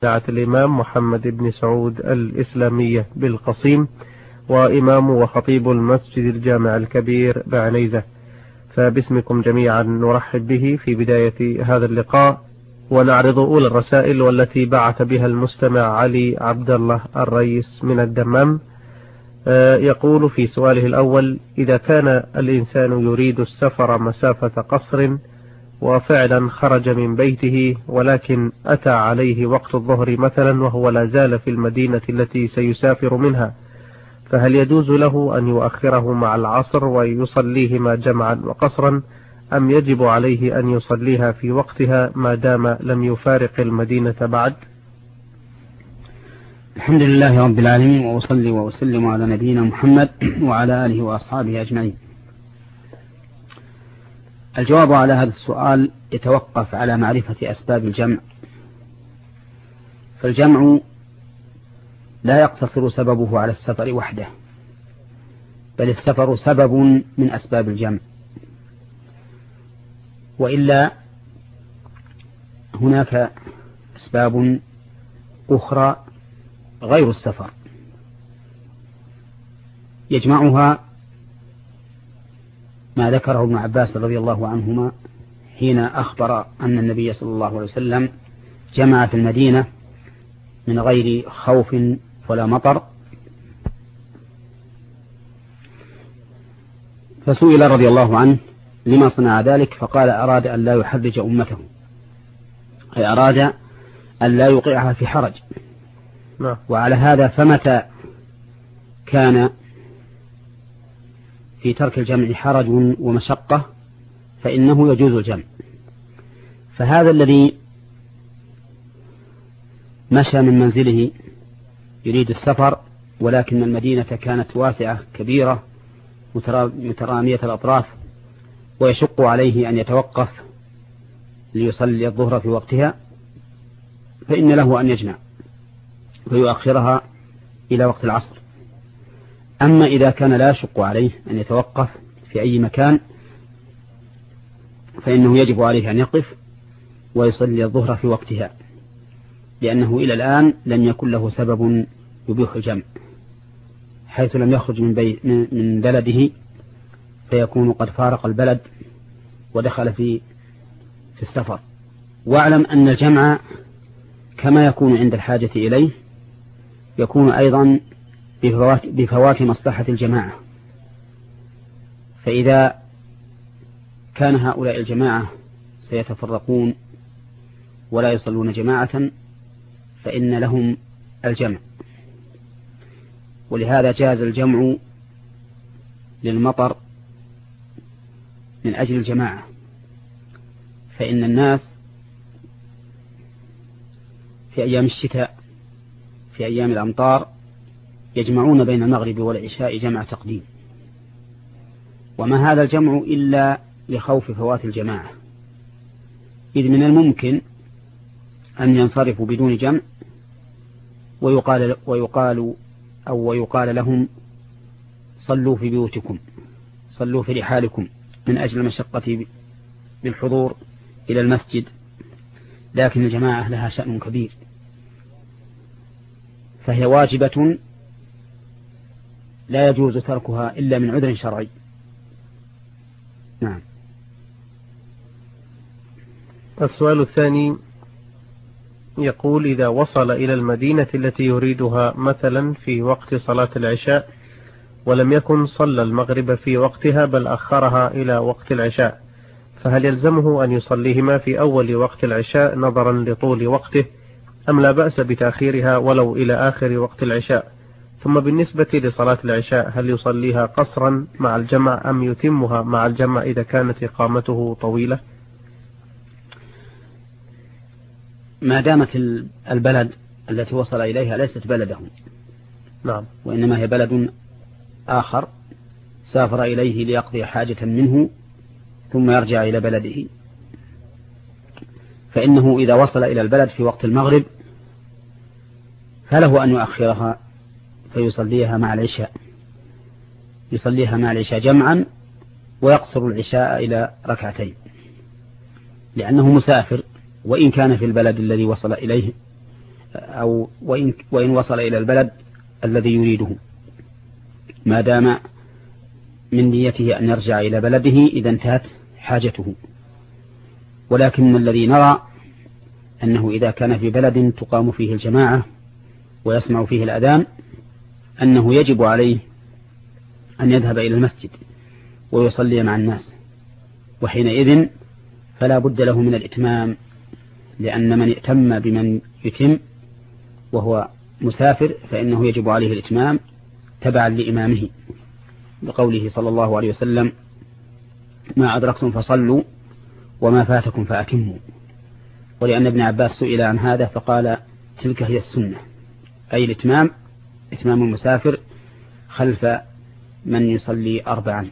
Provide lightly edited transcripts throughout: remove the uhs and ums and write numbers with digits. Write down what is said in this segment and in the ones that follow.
الإمام محمد بن سعود الإسلامية بالقصيم، وإمام وخطيب المسجد الجامع الكبير بعنيزة. فباسمكم جميعا نرحب به في بداية هذا اللقاء، ونعرض أولى الرسائل والتي بعث بها المستمع علي عبد الله الرئيس من الدمام. يقول في سؤاله الأول: إذا كان الإنسان يريد السفر مسافة قصر وفعلا خرج من بيته، ولكن أتى عليه وقت الظهر مثلا وهو لا زال في المدينة التي سيسافر منها، فهل يجوز له أن يؤخره مع العصر ويصليهما جمعا وقصرا، أم يجب عليه أن يصليها في وقتها ما دام لم يفارق المدينة بعد؟ الحمد لله رب العالمين، وأصلي وأسلم على نبينا محمد وعلى آله وأصحابه أجمعين. الجواب على هذا السؤال يتوقف على معرفة أسباب الجمع، فالجمع لا يقتصر سببه على السفر وحده، بل السفر سبب من أسباب الجمع، وإلا هناك أسباب أخرى غير السفر يجمعها ما ذكره ابن عباس رضي الله عنهما حين أخبر أن النبي صلى الله عليه وسلم جمع في المدينة من غير خوف ولا مطر، فسئل رضي الله عنه لما صنع ذلك، فقال: أراد أن لا يحرج أمته، أي أراد أن لا يوقعها في حرج. وعلى هذا فمتى كان في ترك الجمع حرج ومشقة فإنه يجوز الجمع. فهذا الذي مشى من منزله يريد السفر، ولكن المدينة كانت واسعة كبيرة مترامية الأطراف، ويشق عليه أن يتوقف ليصلي الظهر في وقتها، فإن له أن يجمع ويؤخرها إلى وقت العصر. أما إذا كان لا يشق عليه أن يتوقف في أي مكان فإنه يجب عليه أن يقف ويصلي الظهر في وقتها، لأنه إلى الآن لم يكن له سبب يبيح الجمع، حيث لم يخرج من بلده، فيكون قد فارق البلد ودخل في السفر. واعلم أن الجمع كما يكون عند الحاجة إليه يكون أيضا بفوات مصلحة الجماعة، فإذا كان هؤلاء الجماعة سيتفرقون ولا يصلون جماعة فإن لهم الجمع، ولهذا جاز الجمع للمطر من أجل الجماعة، فإن الناس في أيام الشتاء في أيام الأمطار يجمعون بين المغرب والعشاء جمع تقديم، وما هذا الجمع إلا لخوف فوات الجماعة، إذ من الممكن أن ينصرفوا بدون جمع ويقال لهم: صلوا في بيوتكم، صلوا في رحالكم، من أجل المشقة بالحضور إلى المسجد. لكن الجماعة لها شأن كبير، فهي واجبة لا يجوز تركها إلا من عذر شرعي. نعم. السؤال الثاني يقول: إذا وصل إلى المدينة التي يريدها مثلا في وقت صلاة العشاء، ولم يكن صلى المغرب في وقتها بل أخرها إلى وقت العشاء، فهل يلزمه أن يصليهما في أول وقت العشاء نظرا لطول وقته، أم لا بأس بتأخيرها ولو إلى آخر وقت العشاء؟ ثم بالنسبة لصلاة العشاء هل يصليها قصرا مع الجمع أم يتمها مع الجمع إذا كانت إقامته طويلة؟ ما دامت البلد التي وصل إليها ليست بلدهم، نعم، وإنما هي بلد آخر سافر إليه ليقضي حاجة منه ثم يرجع إلى بلده، فإنه إذا وصل إلى البلد في وقت المغرب فله أن يؤخرها فيصليها مع العشاء، يصليها مع العشاء جمعا ويقصر العشاء إلى ركعتين، لأنه مسافر، وإن كان في البلد الذي وصل إليه أو وإن وصل إلى البلد الذي يريده، ما دام من نيته أن يرجع إلى بلده إذا انتهت حاجته. ولكن الذي نرى أنه إذا كان في بلد تقام فيه الجماعة ويسمع فيه الأذان أنه يجب عليه أن يذهب إلى المسجد ويصلي مع الناس، وحينئذ فلا بد له من الإتمام، لأن من ائتم بمن يتم وهو مسافر فإنه يجب عليه الإتمام تبعا لإمامه، لقوله صلى الله عليه وسلم: ما أدركتم فصلوا وما فاتكم فأتموا. ولأن ابن عباس سئل عن هذا فقال: تلك هي السنة، أي الإتمام، إتمام المسافر خلف من يصلي 4.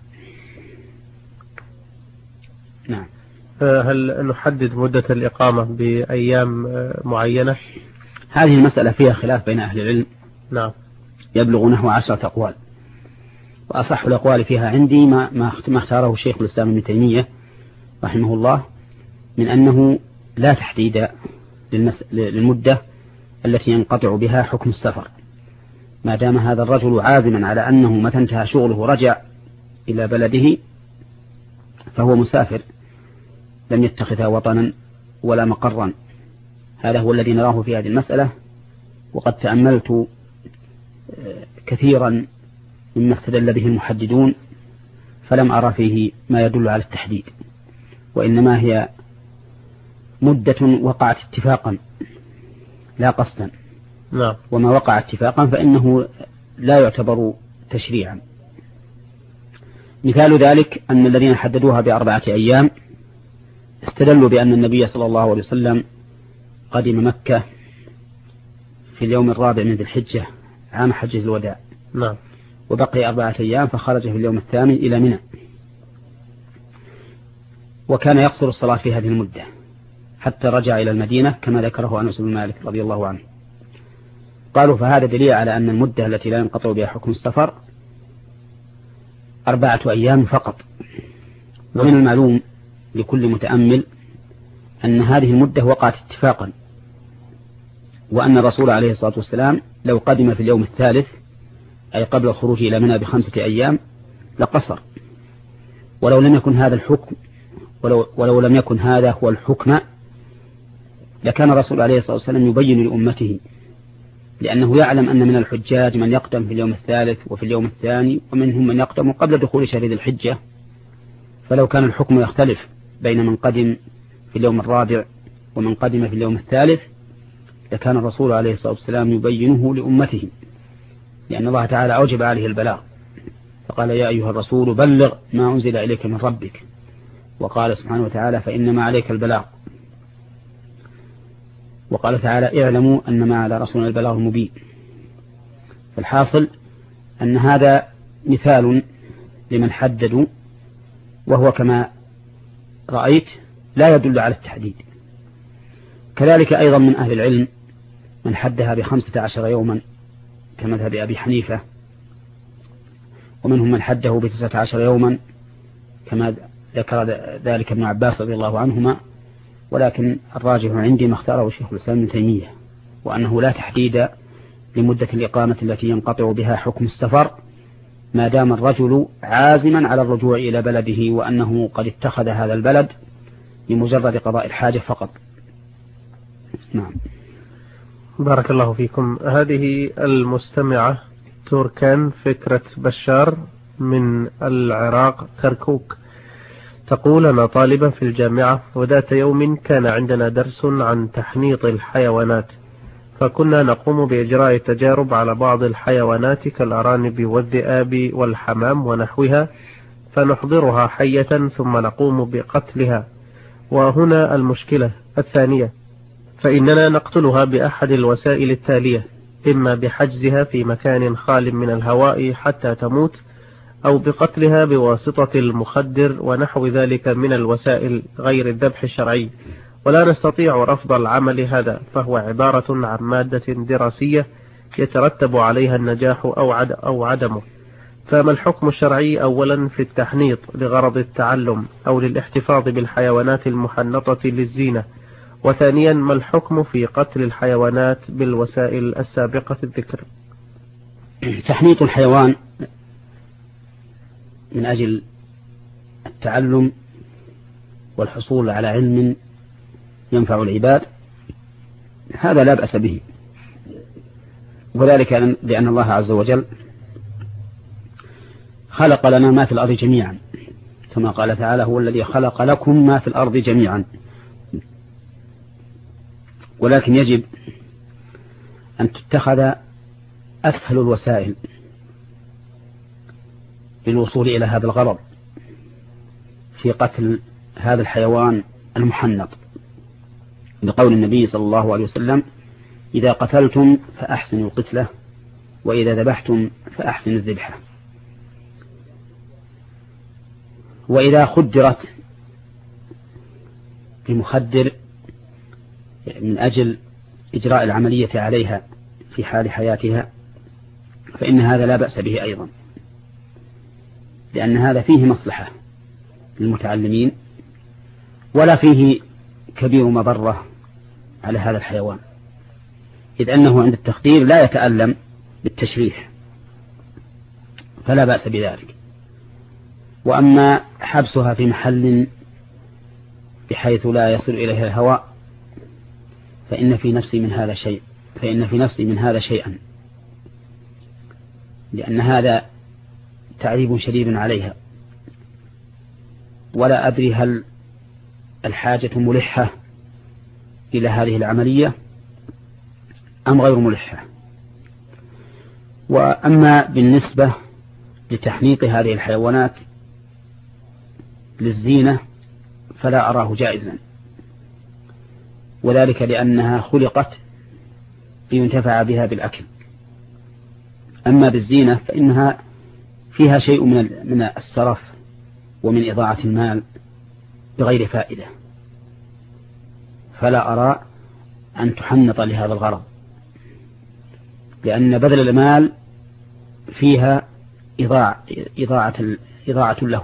نعم. هل نحدد مدة الإقامة بأيام معينة؟ هذه المسألة فيها خلاف بين أهل العلم. نعم. يبلغ نحو 10 أقوال، وأصح الأقوال فيها عندي ما اختاره الشيخ الإسلام ابن تيمية رحمه الله، من أنه لا تحديد للمدة التي ينقطع بها حكم السفر، ما دام هذا الرجل عازما على أنه متى انتهى شغله رجع إلى بلده فهو مسافر لم يتخذها وطنا ولا مقرا. هذا هو الذي نراه في هذه المسألة، وقد تأملت كثيرا مما استدل به المحددون فلم أرى فيه ما يدل على التحديد، وإنما هي مدة وقعت اتفاقا لا قصدا. نعم. وما وقع اتفاقا فإنه لا يعتبر تشريعا. مثال ذلك أن الذين حددوها ب4 أيام استدلوا بأن النبي صلى الله عليه وسلم قدم مكة في اليوم 4 من ذي الحجة عام حجة الوداع. نعم. وبقي 4 أيام فخرج في اليوم 8 إلى منى، وكان يقصر الصلاة في هذه المدة حتى رجع إلى المدينة كما ذكره أنس بن مالك رضي الله عنه. قالوا فهذا دليل على أن المدة التي لا ينقطع بها حكم السفر 4 أيام فقط. ومن المعلوم لكل متأمل أن هذه المدة وقعت اتفاقا، وأن الرسول عليه الصلاة والسلام لو قدم في اليوم 3 أي قبل الخروج إلى منى ب5 أيام لقصر، ولو لم يكن هذا الحكم ولو لم يكن هذا هو الحكم لكان الرسول عليه الصلاة والسلام يبين لأمته، لأنه يعلم أن من الحجاج من يقدم في اليوم 3 وفي اليوم 2 ومنهم من يقدم قبل دخول شهر ذي الحجة. فلو كان الحكم يختلف بين من قدم في اليوم 4 ومن قدم في اليوم 3 لكان الرسول عليه الصلاة والسلام يبينه لأمته، لأن الله تعالى أوجب عليه البلاغ، فقال: يا أيها الرسول بلغ ما أنزل إليك من ربك. وقال سبحانه وتعالى: فإنما عليك البلاغ. وقال تعالى: اعلموا أنما على رسولنا البلاغ المبين. فالحاصل أن هذا مثال لمن حددوا، وهو كما رأيت لا يدل على التحديد. كذلك أيضا من أهل العلم من حدها ب15 يوما كمذهب أبي حنيفة، ومنهم من حده ب19 يوما كما ذكر ذلك ابن عباس رضي الله عنهما. ولكن الراجح عندي ما اختاره الشيخ الإسلام ابن تيمية، وأنه لا تحديد لمدة الإقامة التي ينقطع بها حكم السفر ما دام الرجل عازما على الرجوع إلى بلده، وأنه قد اتخذ هذا البلد لمجرد قضاء الحاجة فقط. نعم. بارك الله فيكم. هذه المستمعة تركان فكرة بشار من العراق كركوك تقول: أنا طالبة في الجامعة، وذات يوم كان عندنا درس عن تحنيط الحيوانات، فكنا نقوم بإجراء تجارب على بعض الحيوانات كالأرانب والذئاب والحمام ونحوها، فنحضرها حية ثم نقوم بقتلها. وهنا المشكلة الثانية، فإننا نقتلها بأحد الوسائل التالية: إما بحجزها في مكان خال من الهواء حتى تموت، أو بقتلها بواسطة المخدر ونحو ذلك من الوسائل غير الذبح الشرعي، ولا نستطيع رفض العمل هذا، فهو عبارة عن مادة دراسية يترتب عليها النجاح أو عدمه. فما الحكم الشرعي أولا في التحنيط لغرض التعلم أو للاحتفاظ بالحيوانات المحنطة للزينة؟ وثانيا ما الحكم في قتل الحيوانات بالوسائل السابقة الذكر؟ تحنيط الحيوان من أجل التعلم والحصول على علم ينفع العباد هذا لا بأس به، وذلك لأن الله عز وجل خلق لنا ما في الأرض جميعا، كما قال تعالى: هو الذي خلق لكم ما في الأرض جميعا. ولكن يجب أن تتخذ أسهل الوسائل للوصول إلى هذا الغرض في قتل هذا الحيوان المحنط، لقول النبي صلى الله عليه وسلم: إذا قتلتم فأحسنوا القتلة، وإذا ذبحتم فأحسنوا الذبحة. وإذا خدرت بمخدر من أجل إجراء العملية عليها في حال حياتها فإن هذا لا بأس به أيضا، لأن هذا فيه مصلحة للمتعلمين ولا فيه كبير مضرة على هذا الحيوان، إذ أنه عند التخدير لا يتألم بالتشريح، فلا بأس بذلك. وأما حبسها في محل بحيث لا يصل إليها الهواء فإن في نفسي من هذا شيئا، لأن هذا تعذيب شديد عليها، ولا أدري هل الحاجة ملحة إلى هذه العملية أم غير ملحة. وأما بالنسبة لتحنيط هذه الحيوانات للزينة فلا أراه جائزا، وذلك لأنها خلقت لينتفع بها بالأكل. أما بالزينة فإنها فيها شيء من السرف ومن إضاعة المال بغير فائدة، فلا أرى أن تحنط لهذا الغرض، لأن بذل المال فيها إضاعة له.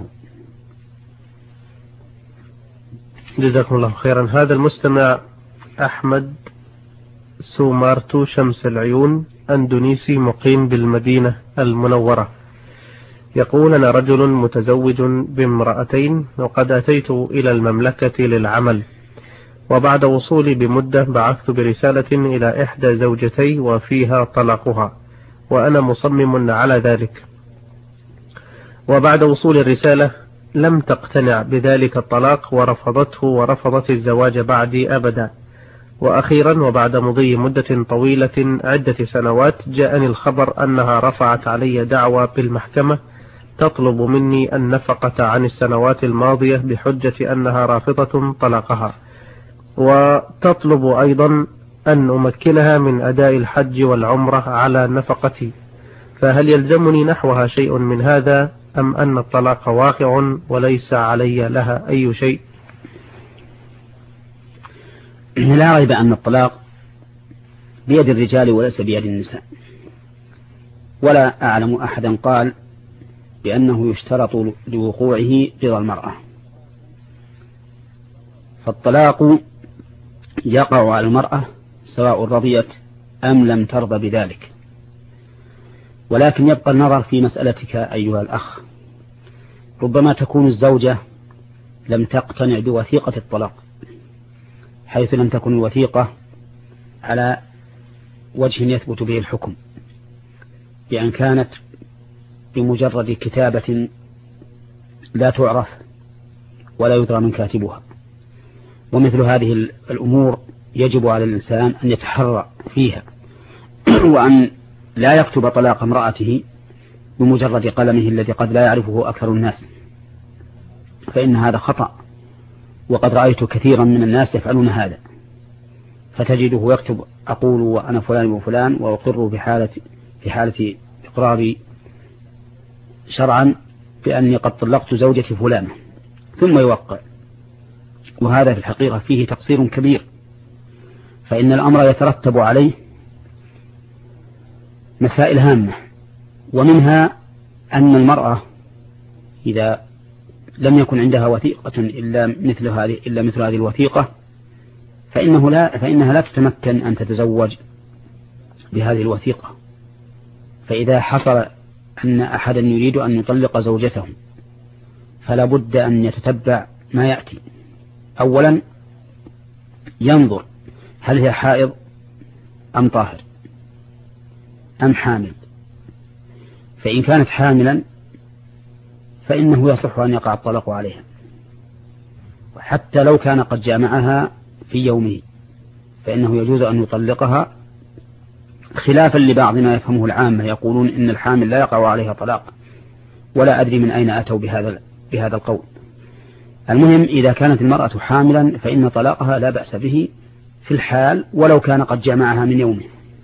جزاكم الله خيرا. هذا المستمع أحمد سومارتو شمس العيون أندونيسي مقيم بالمدينة المنورة، يقول: أنا رجل متزوج بامرأتين، وقد أتيت إلى المملكة للعمل، وبعد وصولي بمدة بعثت برسالة إلى إحدى زوجتي وفيها طلاقها، وأنا مصمم على ذلك. وبعد وصول الرسالة لم تقتنع بذلك الطلاق ورفضته ورفضت الزواج بعدي أبدا. وأخيرا وبعد مضي مدة طويلة عدة سنوات جاءني الخبر أنها رفعت علي دعوى بالمحكمة تطلب مني النفقة عن السنوات الماضية بحجة أنها رافضة طلاقها، وتطلب أيضا أن أمكنها من أداء الحج والعمرة على نفقتي، فهل يلزمني نحوها شيء من هذا أم أن الطلاق واقع وليس علي لها أي شيء؟ لا ريب أن الطلاق بيد الرجال وليس بيد النساء، ولا أعلم أحدا قال بأنه يشترط لوقوعه رضا المرأة، فالطلاق يقع على المرأة سواء رضيت أم لم ترضى بذلك. ولكن يبقى النظر في مسألتك أيها الأخ، ربما تكون الزوجة لم تقتنع بوثيقة الطلاق، حيث لم تكن الوثيقة على وجه يثبت به الحكم، بأن كانت بمجرد كتابة لا تعرف ولا يدرى من كاتبها. ومثل هذه الأمور يجب على الإنسان أن يتحرى فيها وأن لا يكتب طلاق امرأته بمجرد قلمه الذي قد لا يعرفه أكثر الناس، فإن هذا خطأ، وقد رأيت كثيرا من الناس يفعلون هذا، فتجده يكتب: أقول وأنا فلان وفلان وأقر في حالة إقراري شرعا بأني قد طلقت زوجتي فلانة، ثم يوقع. وهذا في الحقيقة فيه تقصير كبير، فإن الأمر يترتب عليه مسائل هامة، ومنها أن المرأة إذا لم يكن عندها وثيقة إلا مثل هذه الوثيقة فإنها لا تتمكن أن تتزوج بهذه الوثيقة. فإذا حصل أن أحدا يريد أن يطلق زوجته فلا بد أن يتتبع ما يأتي. أولا ينظر هل هي حائض أم طاهر أم حامل. فإن كانت حاملا فإنه يصح أن يقع الطلاق عليها، وحتى لو كان قد جامعها في يومه فإنه يجوز أن يطلقها، خلافا لبعض ما يفهمه العامة يقولون إن الحامل لا يقع عليها طلاق، ولا أدري من أين أتوا بهذا القول. المهم إذا كانت المرأة حاملا فإن طلاقها لا بأس به في الحال ولو كان قد جامعها من يومه.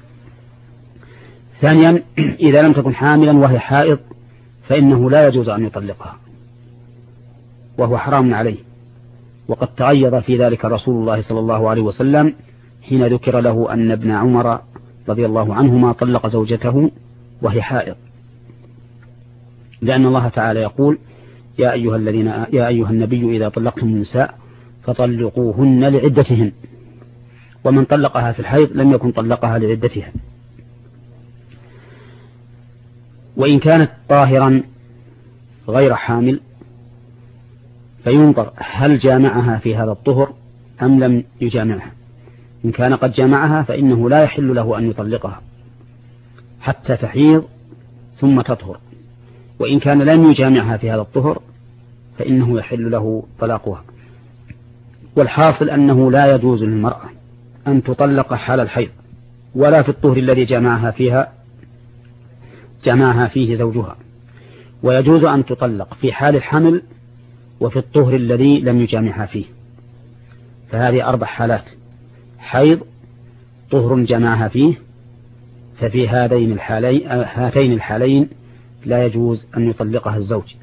ثانيا إذا لم تكن حاملا وهي حائض فإنه لا يجوز أن يطلقها، وهو حرام عليه. وقد تغيظ في ذلك رسول الله صلى الله عليه وسلم حين ذكر له أن ابن عمر رضي الله عنهما طلق زوجته وهي حائض، لأن الله تعالى يقول يا أيها النبي إذا طلقتم النساء فطلقوهن لعدتهن، ومن طلقها في الحيض لم يكن طلقها لعدتها. وإن كانت طاهرا غير حامل فينظر هل جامعها في هذا الطهر أم لم يجامعها. إن كان قد جامعها فإنه لا يحل له أن يطلقها حتى تحيض ثم تطهر، وإن كان لم يجامعها في هذا الطهر فإنه يحل له طلاقها. والحاصل أنه لا يجوز للمرأة أن تطلق حال الحيض ولا في الطهر الذي جمعها فيه زوجها، ويجوز أن تطلق في حال الحمل وفي الطهر الذي لم يجامعها فيه. فهذه 4 حالات: حيض، طهر جمعها فيه، ففي هاتين الحالين لا يجوز أن يطلقها الزوج.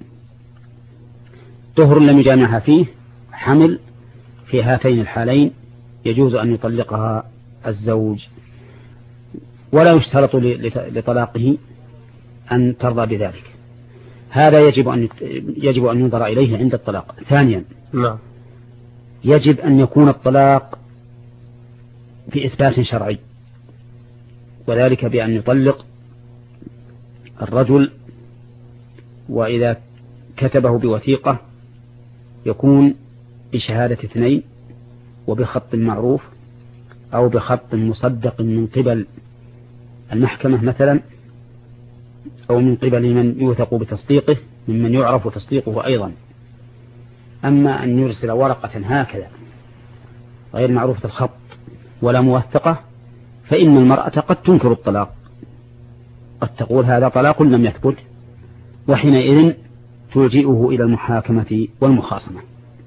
طهر لم يجامعها فيه، حمل، في هاتين الحالين يجوز أن يطلقها الزوج، ولا يشترط لطلاقه أن ترضى بذلك. هذا يجب أن ينظر إليه عند الطلاق. ثانيا يجب أن يكون الطلاق بإثبات شرعي، وذلك بأن يطلق الرجل، وإذا كتبه بوثيقة يكون بشهادة 2 وبخط معروف أو بخط مصدق من قبل المحكمة مثلا، أو من قبل من يوثق بتصديقه ممن يعرف تصديقه أيضا. أما أن يرسل ورقة هكذا غير معروفة الخط ولا موثقة فإن المرأة قد تنكر الطلاق، قد تقول هذا طلاق لم يثبت، وحينئذ تلجئه إلى المحاكمة والمخاصمة.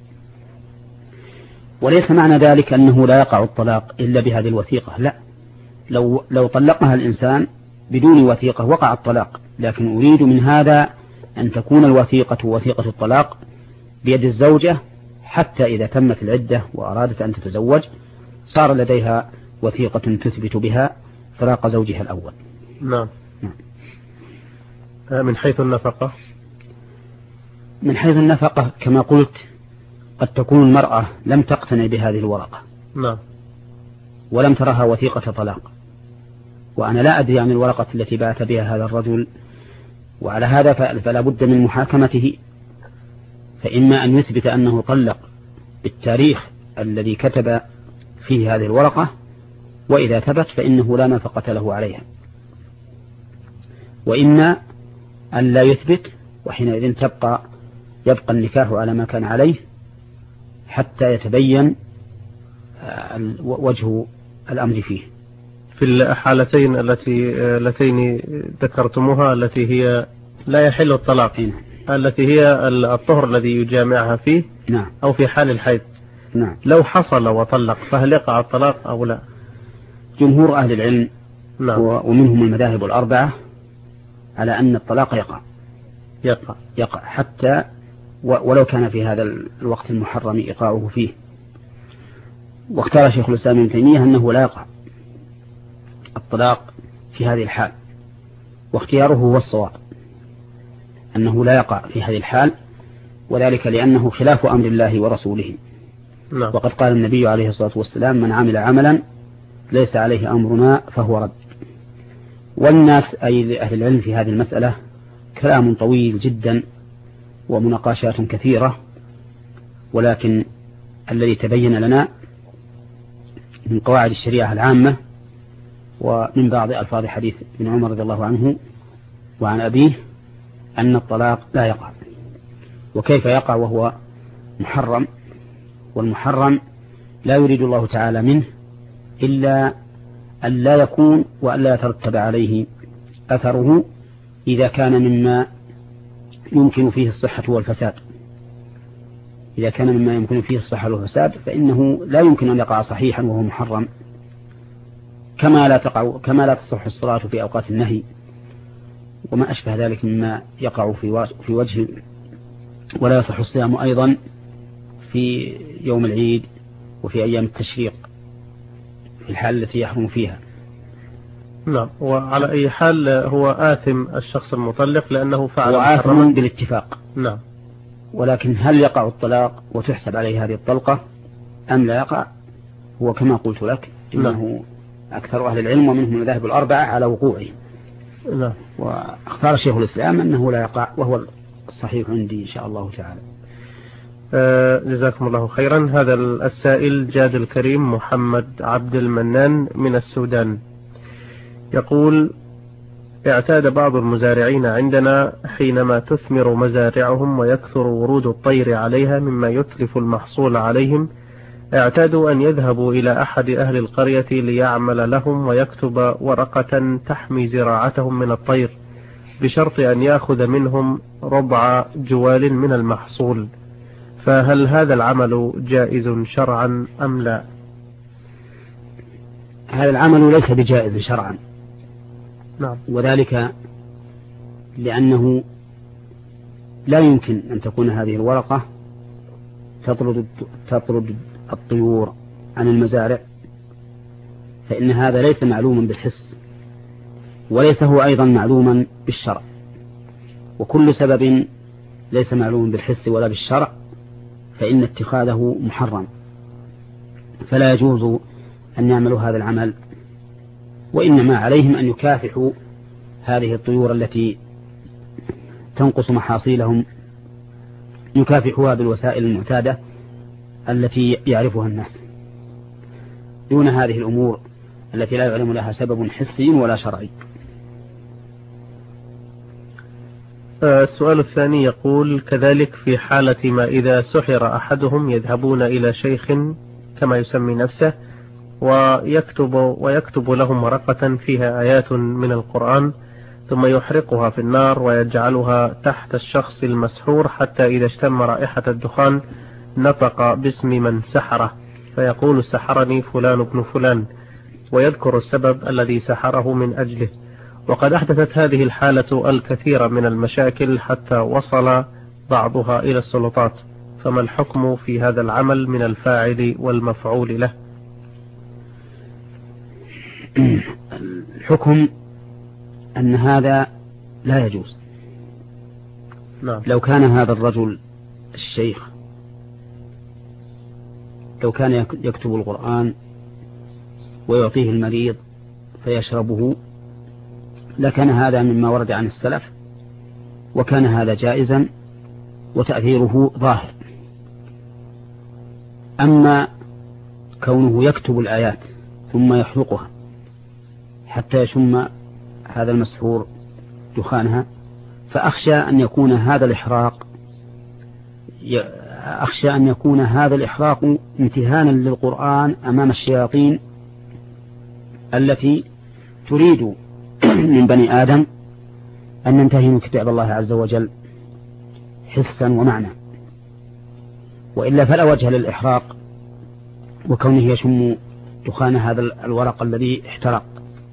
وليس معنى ذلك أنه لا يقع الطلاق إلا بهذه الوثيقة، لا، لو طلقها الإنسان بدون وثيقة وقع الطلاق، لكن أريد من هذا أن تكون الوثيقة وثيقة الطلاق بيد الزوجة، حتى إذا تمت العدة وأرادت أن تتزوج صار لديها وثيقة تثبت بها فراق زوجها الأول. نعم. من حيث النفقة، من حيث النفقة كما قلت قد تكون المرأة لم تقتنع بهذه الورقة، نعم، ولم ترها وثيقة طلاق، وأنا لا أدري عن الورقة التي بعث بها هذا الرجل، وعلى هذا فلا بد من محاكمته. فإما أن يثبت أنه طلق بالتاريخ الذي كتب فيه هذه الورقة، وإذا ثبت فإنه لا نفقة له عليها، وإما أن لا يثبت، وحينئذ يبقى النكاح على ما كان عليه حتى يتبين وجه الأمر فيه. في الحالتين اللتين ذكرتموها التي هي لا يحل الطلاق، التي هي الطهر الذي يجامعها فيه، نعم، أو في حال الحيض، نعم، لو حصل وطلق فهل يقع الطلاق أو لا؟ جمهور أهل العلم، نعم، ومنهم المذاهب الأربعة على أن الطلاق يقع حتى ولو كان في هذا الوقت المحرم إيقاعه فيه. واختار شيخ الإسلام ابن تيمية أنه لا يقع الطلاق في هذه الحال، واختياره هو الصواب، أنه لا يقع في هذه الحال، وذلك لأنه خلاف أمر الله ورسوله. نعم. وقد قال النبي عليه الصلاة والسلام: من عمل عملا ليس عليه أمرنا فهو رد. والناس أي لأهل العلم في هذه المسألة كلام طويل جدا ومناقشات كثيرة، ولكن الذي تبين لنا من قواعد الشريعة العامة ومن بعض ألفاظ حديث ابن عمر رضي الله عنه وعن أبيه أن الطلاق لا يقع. وكيف يقع وهو محرم؟ والمحرم لا يريد الله تعالى منه إلا أن لا يكون وأن لا يترتب عليه أثره إذا كان مما يمكن فيه الصحة والفساد. إذا كان مما يمكن فيه الصحة والفساد فإنه لا يمكن أن يقع صحيحا وهو محرم، كما لا تصح الصلاة في أوقات النهي وما أشبه ذلك مما يقع في وجه، ولا يصح الصيام أيضا في يوم العيد وفي أيام التشريق في الحال التي يحرم فيها. نعم. وعلى أي حال هو آثم الشخص المطلق لأنه فعل وآثم بالاتفاق. نعم. ولكن هل يقع الطلاق وتحسب عليه هذه الطلقة أم لا يقع؟ هو كما قلت لك إنه أكثر أهل العلم ومنهم المذاهب الأربعة على وقوعه. نعم. واختار شيخ الإسلام أنه لا يقع، وهو الصحيح عندي إن شاء الله تعالى. جزاكم الله خيرا. هذا السائل جاد الكريم محمد عبد المنان من السودان يقول: اعتاد بعض المزارعين عندنا حينما تثمر مزارعهم ويكثر ورود الطير عليها مما يتلف المحصول عليهم، اعتادوا أن يذهبوا إلى أحد أهل القرية ليعمل لهم ويكتب ورقة تحمي زراعتهم من الطير بشرط أن يأخذ منهم ربع جوال من المحصول، فهل هذا العمل جائز شرعا أم لا؟ هذا العمل ليس بجائز شرعا. نعم. وذلك لأنه لا يمكن أن تكون هذه الورقة تطرد الطيور عن المزارع، فإن هذا ليس معلوما بالحس وليس هو أيضا معلوما بالشرع، وكل سبب ليس معلوما بالحس ولا بالشرع فإن اتخاذه محرم، فلا يجوز أن يعملوا هذا العمل، وإنما عليهم أن يكافحوا هذه الطيور التي تنقص محاصيلهم، يكافحوها بالوسائل المعتادة التي يعرفها الناس دون هذه الأمور التي لا يعلم لها سبب حسي ولا شرعي. السؤال الثاني يقول: كذلك في حالة ما إذا سحر أحدهم يذهبون إلى شيخ كما يسمي نفسه ويكتب لهم ورقة فيها آيات من القرآن ثم يحرقها في النار ويجعلها تحت الشخص المسحور حتى إذا اشتم رائحة الدخان نطق باسم من سحره فيقول: سحرني فلان ابن فلان، ويذكر السبب الذي سحره من أجله. وقد أحدثت هذه الحالة الكثير من المشاكل حتى وصل بعضها إلى السلطات، فما الحكم في هذا العمل من الفاعل والمفعول له؟ الحكم أن هذا لا يجوز. نعم. لو كان هذا الرجل الشيخ لو كان يكتب القرآن ويعطيه المريض فيشربه لكان هذا مما ورد عن السلف، وكان هذا جائزا وتأثيره ظاهر. أما كونه يكتب الآيات ثم يحرقها حتى يشم هذا المسحور دخانها، فأخشى أن يكون هذا الإحراق امتهانا للقرآن أمام الشياطين التي تريد من بني آدم أن ننتهي من كتاب الله عز وجل حسا ومعنى، وإلا فلا وجه للإحراق وكونه يشم دخان هذا الورق الذي احترق.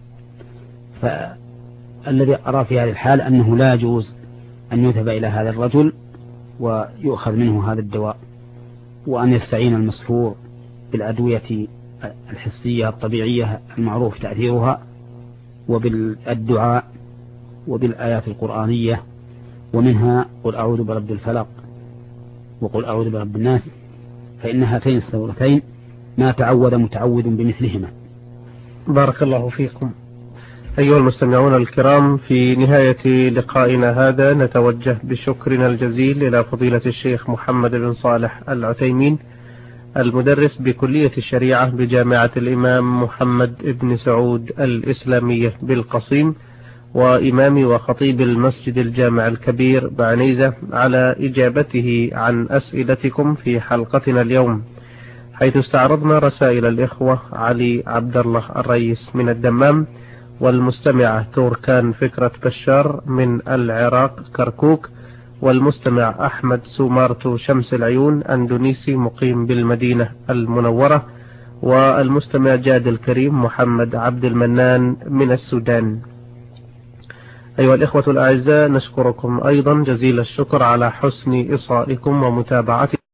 فالذي أرى في هذه الحال أنه لا يجوز أن يذهب إلى هذا الرجل ويؤخذ منه هذا الدواء، وأن يستعين المسحور بالأدوية الحسية الطبيعية المعروف تأثيرها وبالدعاء وبالآيات القرآنية، ومنها قل أعوذ برب الفلق وقل أعوذ برب الناس فإن هاتين السورتين ما تعود متعود بمثلهما. بارك الله فيكم. أيها المستمعون الكرام، في نهاية لقائنا هذا نتوجه بشكرنا الجزيل إلى فضيلة الشيخ محمد بن صالح العثيمين، المدرس بكلية الشريعة بجامعة الإمام محمد بن سعود الإسلامية بالقصيم، وإمام وخطيب المسجد الجامع الكبير بعنيزة، على إجابته عن أسئلتكم في حلقتنا اليوم، حيث استعرضنا رسائل الإخوة علي عبد الله الرئيس من الدمام، والمستمعة توركان فكرة بشار من العراق كركوك، والمستمع أحمد سومارتو شمس العيون أندونيسي مقيم بالمدينة المنورة، والمستمع جاد الكريم محمد عبد المنان من السودان. أيها الإخوة الأعزاء، نشكركم أيضا جزيل الشكر على حسن إصغائكم ومتابعتكم